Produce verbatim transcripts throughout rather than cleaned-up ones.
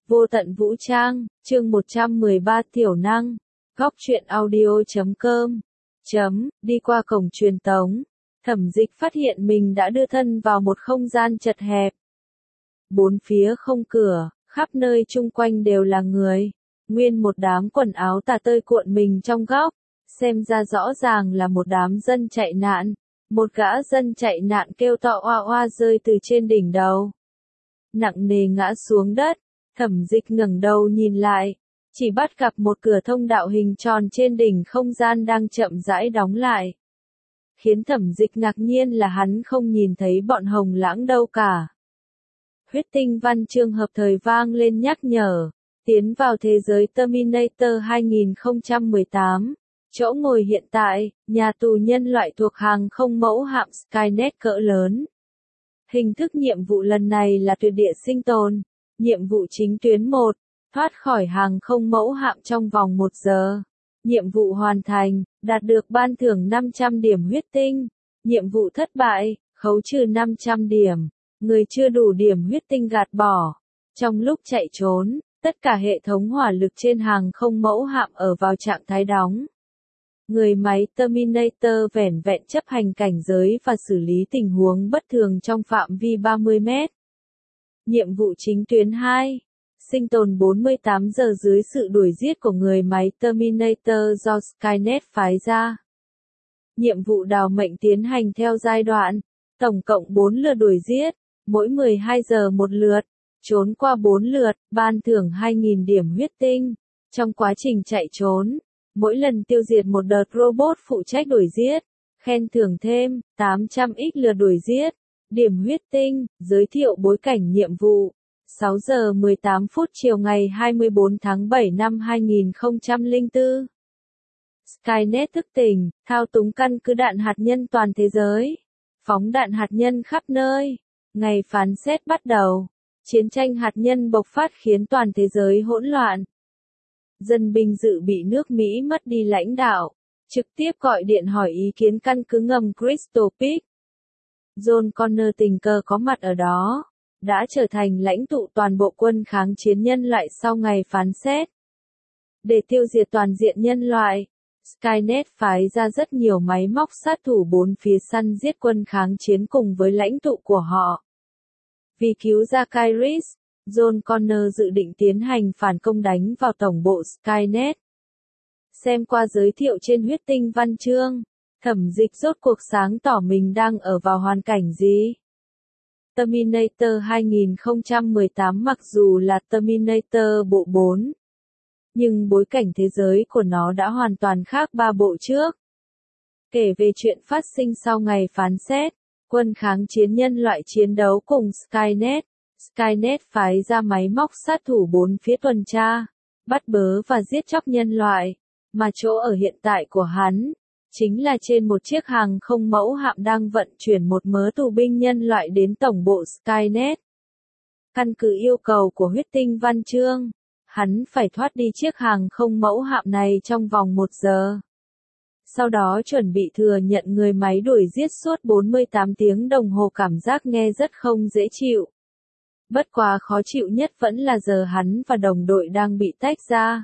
Vô tận vũ trang, chương một trăm mười ba tiểu năng, góc truyện audio chấm com, chấm, đi qua cổng truyền tống. Thẩm Dịch phát hiện mình đã đưa thân vào một không gian chật hẹp. Bốn phía không cửa, khắp nơi chung quanh đều là người. Nguyên một đám quần áo tả tơi cuộn mình trong góc, xem ra rõ ràng là một đám dân chạy nạn. Một gã dân chạy nạn kêu to oa oa rơi từ trên đỉnh đầu. Nặng nề ngã xuống đất, Thẩm Dịch ngẩng đầu nhìn lại, chỉ bắt gặp một cửa thông đạo hình tròn trên đỉnh không gian đang chậm rãi đóng lại. Khiến Thẩm Dịch ngạc nhiên là hắn không nhìn thấy bọn Hồng Lãng đâu cả. Huyết tinh văn chương hợp thời vang lên nhắc nhở, tiến vào thế giới Terminator hai không một tám. Chỗ ngồi hiện tại, nhà tù nhân loại thuộc hàng không mẫu hạm Skynet cỡ lớn. Hình thức nhiệm vụ lần này là tuyệt địa sinh tồn. Nhiệm vụ chính tuyến một, thoát khỏi hàng không mẫu hạm trong vòng một giờ. Nhiệm vụ hoàn thành, đạt được ban thưởng năm trăm điểm huyết tinh. Nhiệm vụ thất bại, khấu trừ năm trăm điểm. Người chưa đủ điểm huyết tinh gạt bỏ. Trong lúc chạy trốn, tất cả hệ thống hỏa lực trên hàng không mẫu hạm ở vào trạng thái đóng. Người máy Terminator vẻn vẹn chấp hành cảnh giới và xử lý tình huống bất thường trong phạm vi ba mươi mét. Nhiệm vụ chính tuyến hai, sinh tồn bốn mươi tám giờ dưới sự đuổi giết của người máy Terminator do Skynet phái ra. Nhiệm vụ đào mệnh tiến hành theo giai đoạn, tổng cộng bốn lượt đuổi giết, mỗi mười hai giờ một lượt, trốn qua bốn lượt, ban thưởng hai nghìn điểm huyết tinh. Trong quá trình chạy trốn, mỗi lần tiêu diệt một đợt robot phụ trách đuổi giết, khen thưởng thêm tám trăm x lượt đuổi giết, điểm huyết tinh. Giới thiệu bối cảnh nhiệm vụ. sáu giờ mười tám phút chiều ngày hai mươi bốn tháng bảy năm hai nghìn không trăm lẻ bốn. Skynet thức tỉnh, thao túng căn cứ đạn hạt nhân toàn thế giới, phóng đạn hạt nhân khắp nơi. Ngày phán xét bắt đầu. Chiến tranh hạt nhân bộc phát khiến toàn thế giới hỗn loạn. Dân binh dự bị nước Mỹ mất đi lãnh đạo, trực tiếp gọi điện hỏi ý kiến căn cứ ngầm Crystal Peak. John Connor tình cờ có mặt ở đó, đã trở thành lãnh tụ toàn bộ quân kháng chiến nhân loại sau ngày phán xét. Để tiêu diệt toàn diện nhân loại, Skynet phái ra rất nhiều máy móc sát thủ bốn phía săn giết quân kháng chiến cùng với lãnh tụ của họ. Vì cứu ra Kairis, John Connor dự định tiến hành phản công đánh vào tổng bộ Skynet. Xem qua giới thiệu trên huyết tinh văn chương, Thẩm Dịch rốt cuộc sáng tỏ mình đang ở vào hoàn cảnh gì. Terminator hai không một tám mặc dù là Terminator bộ bốn, nhưng bối cảnh thế giới của nó đã hoàn toàn khác ba bộ trước. Kể về chuyện phát sinh sau ngày phán xét, quân kháng chiến nhân loại chiến đấu cùng Skynet. Skynet phái ra máy móc sát thủ bốn phía tuần tra, bắt bớ và giết chóc nhân loại, mà chỗ ở hiện tại của hắn, chính là trên một chiếc hàng không mẫu hạm đang vận chuyển một mớ tù binh nhân loại đến tổng bộ Skynet. Căn cứ yêu cầu của huyết tinh văn chương, hắn phải thoát đi chiếc hàng không mẫu hạm này trong vòng một giờ. Sau đó chuẩn bị thừa nhận người máy đuổi giết suốt bốn mươi tám tiếng đồng hồ, cảm giác nghe rất không dễ chịu. Bất quá khó chịu nhất vẫn là giờ hắn và đồng đội đang bị tách ra.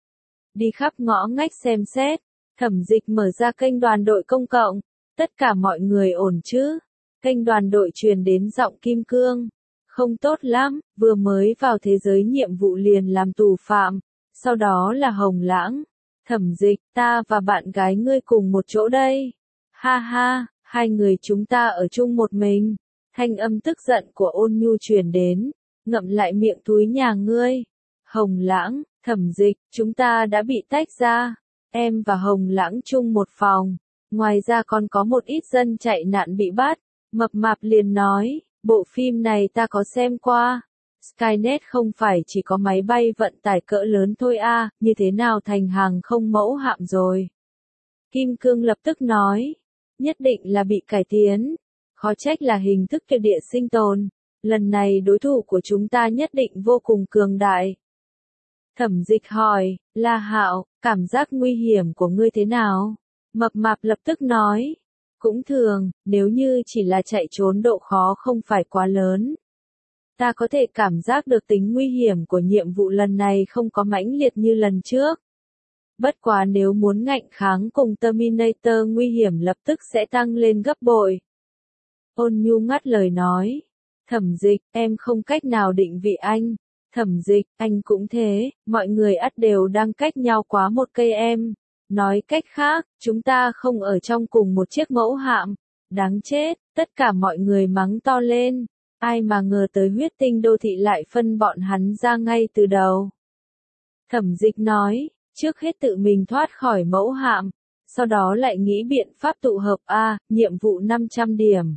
Đi khắp ngõ ngách xem xét, Thẩm Dịch mở ra kênh đoàn đội công cộng. Tất cả mọi người ổn chứ? Kênh đoàn đội truyền đến giọng Kim Cương. Không tốt lắm, vừa mới vào thế giới nhiệm vụ liền làm tù phạm, sau đó là Hồng Lãng. Thẩm Dịch, ta và bạn gái ngươi cùng một chỗ đây. Ha ha, hai người chúng ta ở chung một mình. Thanh âm tức giận của Ôn Nhu truyền đến, ngậm lại miệng túi nhà ngươi. Hồng Lãng, Thẩm Dịch, chúng ta đã bị tách ra. Em và Hồng Lãng chung một phòng. Ngoài ra còn có một ít dân chạy nạn bị bắt. Mập mạp liền nói, bộ phim này ta có xem qua. Skynet không phải chỉ có máy bay vận tải cỡ lớn thôi à, như thế nào thành hàng không mẫu hạm rồi. Kim Cương lập tức nói, nhất định là bị cải tiến. Khó trách là hình thức tuyệt địa sinh tồn. Lần này đối thủ của chúng ta nhất định vô cùng cường đại. Thẩm Dịch hỏi, La Hạo, cảm giác nguy hiểm của ngươi thế nào? Mập mạp lập tức nói, cũng thường, nếu như chỉ là chạy trốn độ khó không phải quá lớn. Ta có thể cảm giác được tính nguy hiểm của nhiệm vụ lần này không có mãnh liệt như lần trước. Bất quá nếu muốn ngạnh kháng cùng Terminator nguy hiểm lập tức sẽ tăng lên gấp bội. Ôn Nhu ngắt lời nói. Thẩm Dịch, em không cách nào định vị anh. Thẩm Dịch, anh cũng thế, mọi người ắt đều đang cách nhau quá một cây em. Nói cách khác, chúng ta không ở trong cùng một chiếc mẫu hạm. Đáng chết, tất cả mọi người mắng to lên. Ai mà ngờ tới huyết tinh đô thị lại phân bọn hắn ra ngay từ đầu. Thẩm Dịch nói, trước hết tự mình thoát khỏi mẫu hạm, sau đó lại nghĩ biện pháp tụ hợp A, nhiệm vụ năm trăm điểm.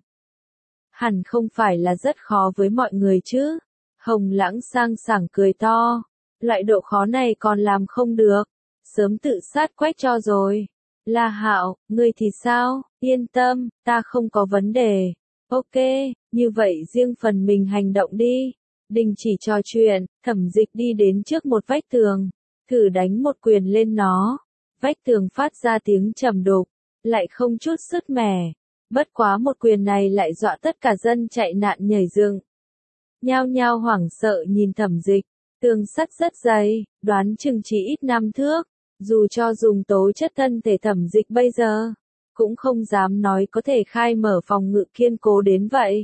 Hẳn không phải là rất khó với mọi người chứ. Hồng Lãng sang sảng cười to. Loại độ khó này còn làm không được. Sớm tự sát quách cho rồi. La Hạo, ngươi thì sao? Yên tâm, ta không có vấn đề. Ok, như vậy riêng phần mình hành động đi. Đình chỉ trò chuyện, Thẩm Dịch đi đến trước một vách tường. Thử đánh một quyền lên nó. Vách tường phát ra tiếng trầm đục. Lại không chút sứt mẻ. Bất quá một quyền này lại dọa tất cả dân chạy nạn nhảy dựng. Nhao nhao hoảng sợ nhìn Thẩm Dịch. Tường sắt rất dày, đoán chừng chỉ ít năm thước. Dù cho dùng tố chất thân thể Thẩm Dịch bây giờ, cũng không dám nói có thể khai mở phòng ngự kiên cố đến vậy.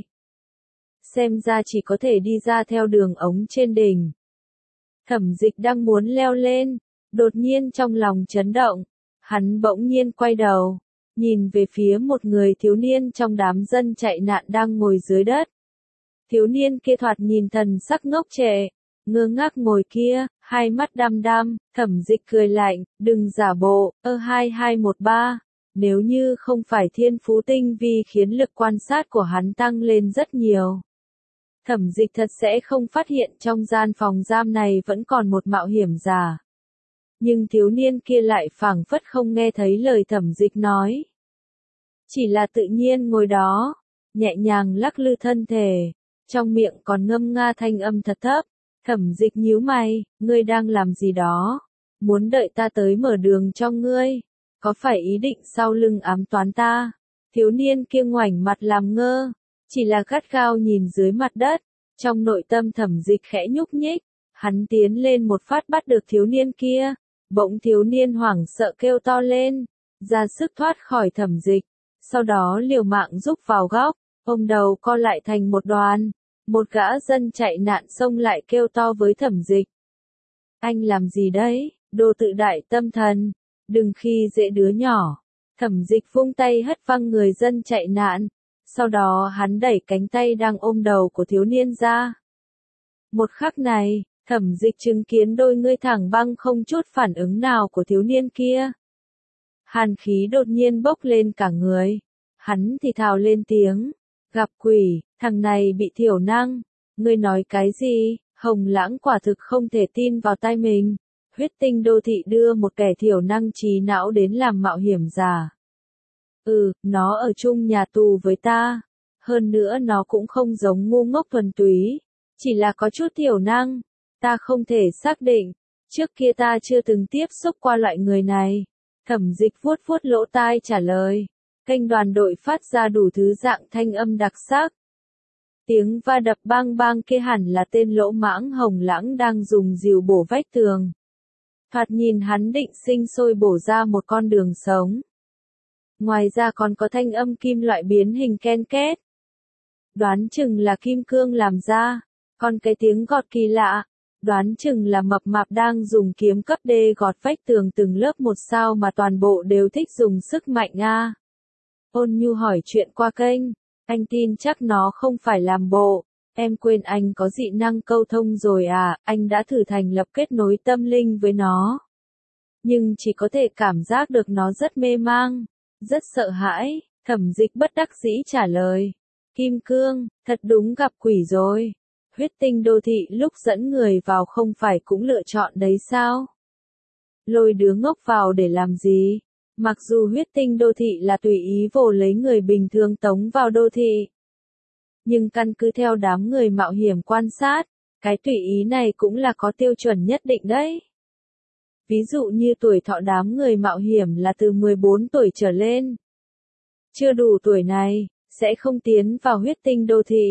Xem ra chỉ có thể đi ra theo đường ống trên đỉnh. Thẩm Dịch đang muốn leo lên, đột nhiên trong lòng chấn động, hắn bỗng nhiên quay đầu, nhìn về phía một người thiếu niên trong đám dân chạy nạn đang ngồi dưới đất. Thiếu niên kia thoạt nhìn thần sắc ngốc trệ, ngơ ngác ngồi kia, hai mắt đăm đăm. Thẩm Dịch cười lạnh, đừng giả bộ, ơ hai hai một ba. Nếu như không phải thiên phú tinh vi khiến lực quan sát của hắn tăng lên rất nhiều, Thẩm Dịch thật sẽ không phát hiện trong gian phòng giam này vẫn còn một mạo hiểm giả. Nhưng thiếu niên kia lại phảng phất không nghe thấy lời Thẩm Dịch nói. Chỉ là tự nhiên ngồi đó, nhẹ nhàng lắc lư thân thể, trong miệng còn ngâm nga thanh âm thật thấp. Thẩm Dịch nhíu mày, ngươi đang làm gì đó? Muốn đợi ta tới mở đường cho ngươi? Có phải ý định sau lưng ám toán ta? Thiếu niên kia ngoảnh mặt làm ngơ, chỉ là gắt gao nhìn dưới mặt đất. Trong nội tâm Thẩm Dịch khẽ nhúc nhích, hắn tiến lên một phát bắt được thiếu niên kia. Bỗng thiếu niên hoảng sợ kêu to lên, ra sức thoát khỏi Thẩm Dịch, sau đó liều mạng rúc vào góc, ôm đầu co lại thành một đoàn. Một gã dân chạy nạn xông lại kêu to với Thẩm Dịch. Anh làm gì đấy, đồ tự đại tâm thần, đừng khi dễ đứa nhỏ. Thẩm Dịch vung tay hất văng người dân chạy nạn, sau đó hắn đẩy cánh tay đang ôm đầu của thiếu niên ra. Một khắc này, Thẩm Dịch chứng kiến đôi ngươi thẳng băng không chút phản ứng nào của thiếu niên kia. Hàn khí đột nhiên bốc lên cả người, hắn thì thào lên tiếng. Gặp quỷ, thằng này bị thiểu năng. Ngươi nói cái gì? Hồng Lãng quả thực không thể tin vào tai mình. Huyết tinh đô thị đưa một kẻ thiểu năng trí não đến làm mạo hiểm giả. Ừ, nó ở chung nhà tù với ta. Hơn nữa nó cũng không giống ngu ngốc thuần túy, chỉ là có chút thiểu năng. Ta không thể xác định. Trước kia ta chưa từng tiếp xúc qua loại người này. Thẩm Dịch vuốt vuốt lỗ tai trả lời. Kênh đoàn đội phát ra đủ thứ dạng thanh âm đặc sắc. Tiếng va đập bang bang kia hẳn là tên lỗ mãng Hồng Lãng đang dùng rìu bổ vách tường. Thoạt nhìn hắn định sinh sôi bổ ra một con đường sống. Ngoài ra còn có thanh âm kim loại biến hình ken két. Đoán chừng là kim cương làm ra. Còn cái tiếng gọt kỳ lạ, đoán chừng là mập mạp đang dùng kiếm cấp D gọt vách tường từng lớp một sao mà toàn bộ đều thích dùng sức mạnh a. Ôn Nhu hỏi chuyện qua kênh, anh tin chắc nó không phải làm bộ. Em quên anh có dị năng câu thông rồi à, anh đã thử thành lập kết nối tâm linh với nó. Nhưng chỉ có thể cảm giác được nó rất mê mang, rất sợ hãi. Thẩm Dịch bất đắc dĩ trả lời. Kim cương, thật đúng gặp quỷ rồi. Huyết tinh đô thị lúc dẫn người vào không phải cũng lựa chọn đấy sao? Lôi đứa ngốc vào để làm gì? Mặc dù huyết tinh đô thị là tùy ý vồ lấy người bình thường tống vào đô thị. Nhưng căn cứ theo đám người mạo hiểm quan sát, cái tùy ý này cũng là có tiêu chuẩn nhất định đấy. Ví dụ như tuổi thọ đám người mạo hiểm là từ mười bốn tuổi trở lên. Chưa đủ tuổi này, sẽ không tiến vào huyết tinh đô thị.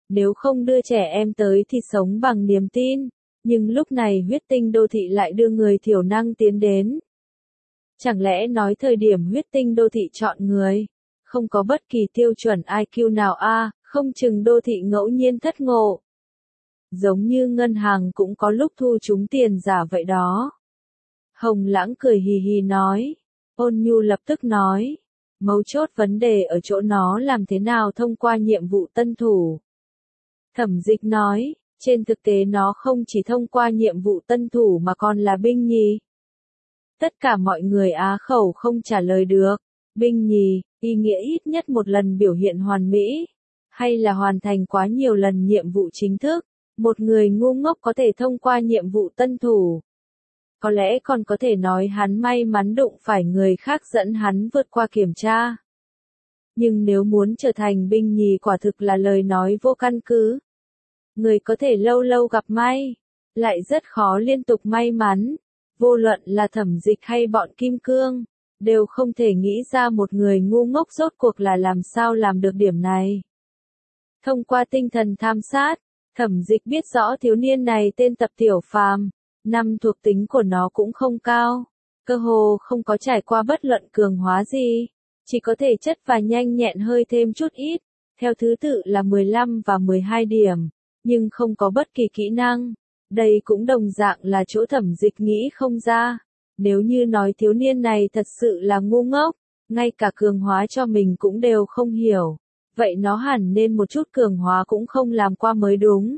Nếu không đưa trẻ em tới thì sống bằng niềm tin, nhưng lúc này huyết tinh đô thị lại đưa người thiểu năng tiến đến. Chẳng lẽ nói thời điểm huyết tinh đô thị chọn người, không có bất kỳ tiêu chuẩn i kiu nào a, à, không chừng đô thị ngẫu nhiên thất ngộ. Giống như ngân hàng cũng có lúc thu chúng tiền giả vậy đó. Hồng Lãng cười hì hì nói. Ôn Nhu lập tức nói. Mấu chốt vấn đề ở chỗ nó làm thế nào thông qua nhiệm vụ tân thủ. Thẩm Dịch nói, trên thực tế nó không chỉ thông qua nhiệm vụ tân thủ mà còn là binh nhì. Tất cả mọi người á khẩu không trả lời được. Binh nhì, ý nghĩa ít nhất một lần biểu hiện hoàn mỹ, hay là hoàn thành quá nhiều lần nhiệm vụ chính thức. Một người ngu ngốc có thể thông qua nhiệm vụ tân thủ. Có lẽ còn có thể nói hắn may mắn đụng phải người khác dẫn hắn vượt qua kiểm tra. Nhưng nếu muốn trở thành binh nhì quả thực là lời nói vô căn cứ. Người có thể lâu lâu gặp may, lại rất khó liên tục may mắn. Vô luận là Thẩm Dịch hay bọn Kim Cương, đều không thể nghĩ ra một người ngu ngốc rốt cuộc là làm sao làm được điểm này. Thông qua tinh thần tham sát, Thẩm Dịch biết rõ thiếu niên này tên Tập Tiểu Phàm, năm thuộc tính của nó cũng không cao, cơ hồ không có trải qua bất luận cường hóa gì, chỉ có thể chất và nhanh nhẹn hơi thêm chút ít, theo thứ tự là mười lăm và mười hai điểm, nhưng không có bất kỳ kỹ năng. Đây cũng đồng dạng là chỗ Thẩm Dịch nghĩ không ra. Nếu như nói thiếu niên này thật sự là ngu ngốc, ngay cả cường hóa cho mình cũng đều không hiểu, vậy nó hẳn nên một chút cường hóa cũng không làm qua mới đúng.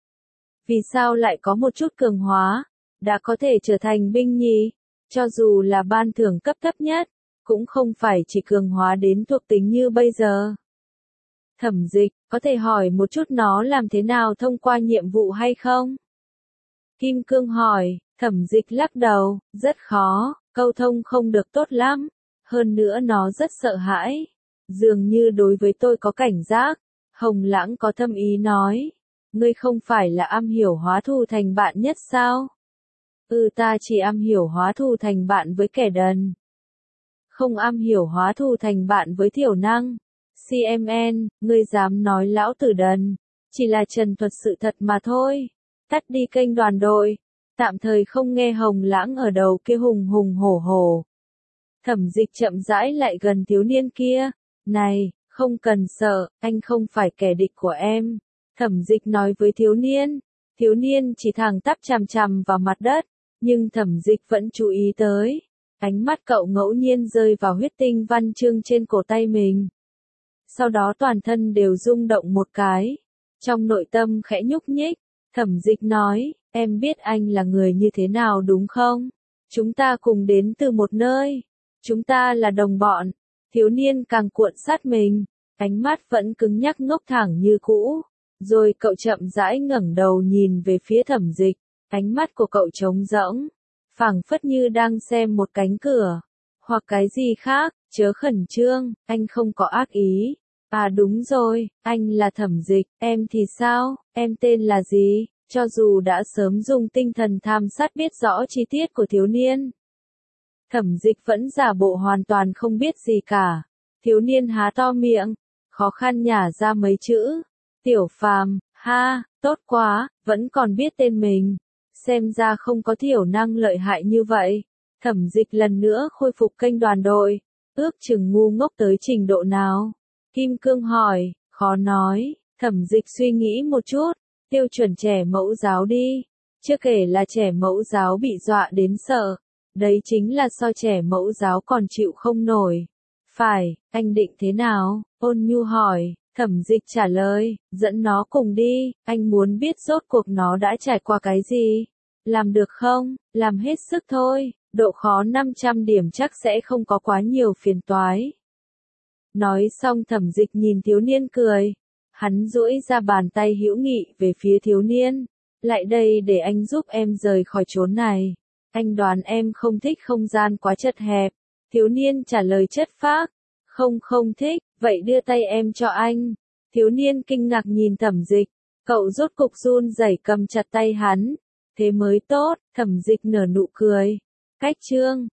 Vì sao lại có một chút cường hóa, đã có thể trở thành binh nhì, cho dù là ban thưởng cấp thấp nhất, cũng không phải chỉ cường hóa đến thuộc tính như bây giờ. Thẩm Dịch, có thể hỏi một chút nó làm thế nào thông qua nhiệm vụ hay không? Kim Cương hỏi. Thẩm Dịch lắc đầu, rất khó, câu thông không được tốt lắm, hơn nữa nó rất sợ hãi, dường như đối với tôi có cảnh giác. Hồng Lãng có thâm ý nói, ngươi không phải là am hiểu hóa thù thành bạn nhất sao? Ừ, ta chỉ am hiểu hóa thù thành bạn với kẻ đần, không am hiểu hóa thù thành bạn với thiểu năng. xê em en, ngươi dám nói lão tử đần, chỉ là trần thuật sự thật mà thôi. Tắt đi kênh đoàn đội. Tạm thời không nghe Hồng Lãng ở đầu kia hùng hùng hổ hổ. Thẩm Dịch chậm rãi lại gần thiếu niên kia. Này, không cần sợ, anh không phải kẻ địch của em. Thẩm Dịch nói với thiếu niên. Thiếu niên chỉ thẳng tắp chằm chằm vào mặt đất, nhưng Thẩm Dịch vẫn chú ý tới. Ánh mắt cậu ngẫu nhiên rơi vào huyết tinh văn chương trên cổ tay mình. Sau đó toàn thân đều rung động một cái. Trong nội tâm khẽ nhúc nhích, Thẩm Dịch nói, em biết anh là người như thế nào đúng không? Chúng ta cùng đến từ một nơi. Chúng ta là đồng bọn. Thiếu niên càng cuộn sát mình. Ánh mắt vẫn cứng nhắc ngốc thẳng như cũ. Rồi cậu chậm rãi ngẩng đầu nhìn về phía Thẩm Dịch. Ánh mắt của cậu trống rỗng, phảng phất như đang xem một cánh cửa. Hoặc cái gì khác, chớ khẩn trương, anh không có ác ý. À đúng rồi, anh là Thẩm Dịch, em thì sao, em tên là gì? Cho dù đã sớm dùng tinh thần tham sát biết rõ chi tiết của thiếu niên, Thẩm Dịch vẫn giả bộ hoàn toàn không biết gì cả. Thiếu niên há to miệng, khó khăn nhả ra mấy chữ. Tiểu Phàm, ha, tốt quá, vẫn còn biết tên mình. Xem ra không có thiểu năng lợi hại như vậy. Thẩm Dịch lần nữa khôi phục kênh đoàn đội. Ước chừng ngu ngốc tới trình độ nào? Kim Cương hỏi, khó nói. Thẩm Dịch suy nghĩ một chút. Tiêu chuẩn trẻ mẫu giáo đi. Chưa kể là trẻ mẫu giáo bị dọa đến sợ. Đấy chính là so trẻ mẫu giáo còn chịu không nổi. Phải, anh định thế nào? Ôn Nhu hỏi. Thẩm Dịch trả lời, dẫn nó cùng đi, anh muốn biết rốt cuộc nó đã trải qua cái gì. Làm được không? Làm hết sức thôi, độ khó năm trăm điểm chắc sẽ không có quá nhiều phiền toái. Nói xong Thẩm Dịch nhìn thiếu niên cười. Hắn duỗi ra bàn tay hữu nghị về phía thiếu niên. Lại đây để anh giúp em rời khỏi chốn này. Anh đoán em không thích không gian quá chật hẹp. Thiếu niên trả lời chất phác. Không không thích, vậy đưa tay em cho anh. Thiếu niên kinh ngạc nhìn Thẩm Dịch. Cậu rốt cục run rẩy cầm chặt tay hắn. Thế mới tốt, Thẩm Dịch nở nụ cười. Cách chương